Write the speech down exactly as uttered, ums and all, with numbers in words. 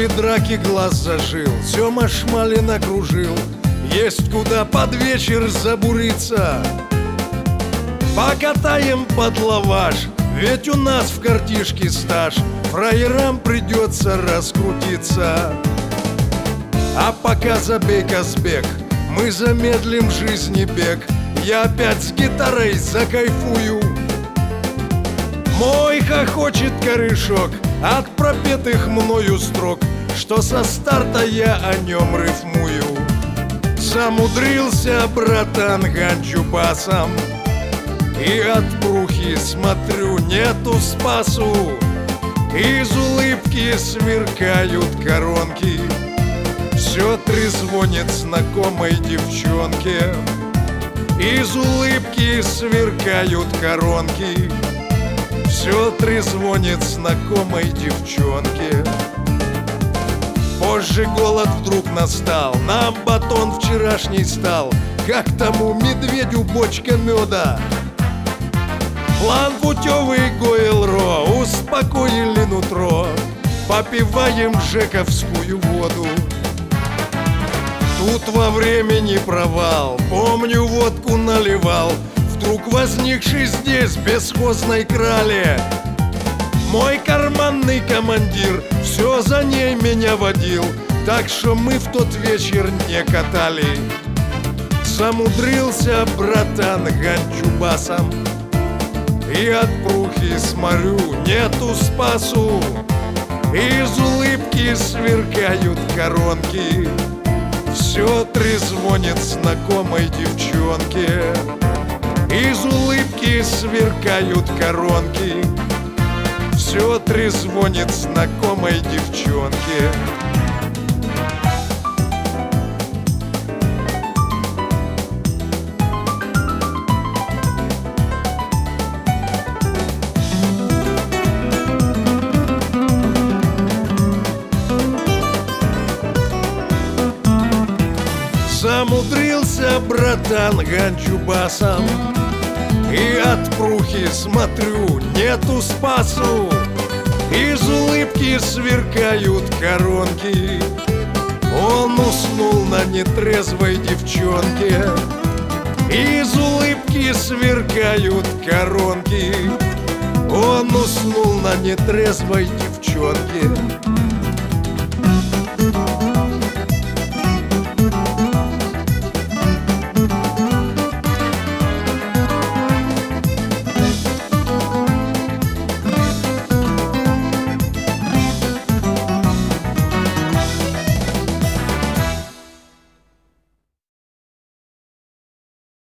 После драки глаз зажил, Сёма Шмалин окружил. Есть куда под вечер забуриться. Покатаем под лаваш, ведь у нас в картишке стаж. Фраерам придется раскрутиться. А пока забей Казбек, мы замедлим жизни бег. Я опять с гитарой закайфую. Мой хохочет корешок от пропетых мною строк, что со старта я о нем рифмую. Замудрился, братан, ганчу басом, и от брухи смотрю, нету спасу. Из улыбки сверкают коронки, все трезвонит знакомой девчонке. Из улыбки сверкают коронки, все трезвонит знакомой девчонке. Позже голод вдруг настал, на батон вчерашний стал, как тому медведю бочка меда. План путевый Гойл-Ро успокоили нутро, попиваем жековскую воду. Тут во времени провал, помню, водку наливал, вдруг возникший здесь бесхозной крале. Мой карманный командир все за ней меня водил, так что мы в тот вечер не катали. Замудрился, братан, ганчу басом, и от брухи смотрю, нету спасу. Из улыбки сверкают коронки, все трезвонит знакомой девчонке. Из улыбки сверкают коронки, все трезвонит знакомой девчонке. Замудрился, братан, ганчу басом, и от прухи смотрю, нету спасу. Из улыбки сверкают коронки, он уснул на нетрезвой девчонке. Из улыбки сверкают коронки, он уснул на нетрезвой девчонке.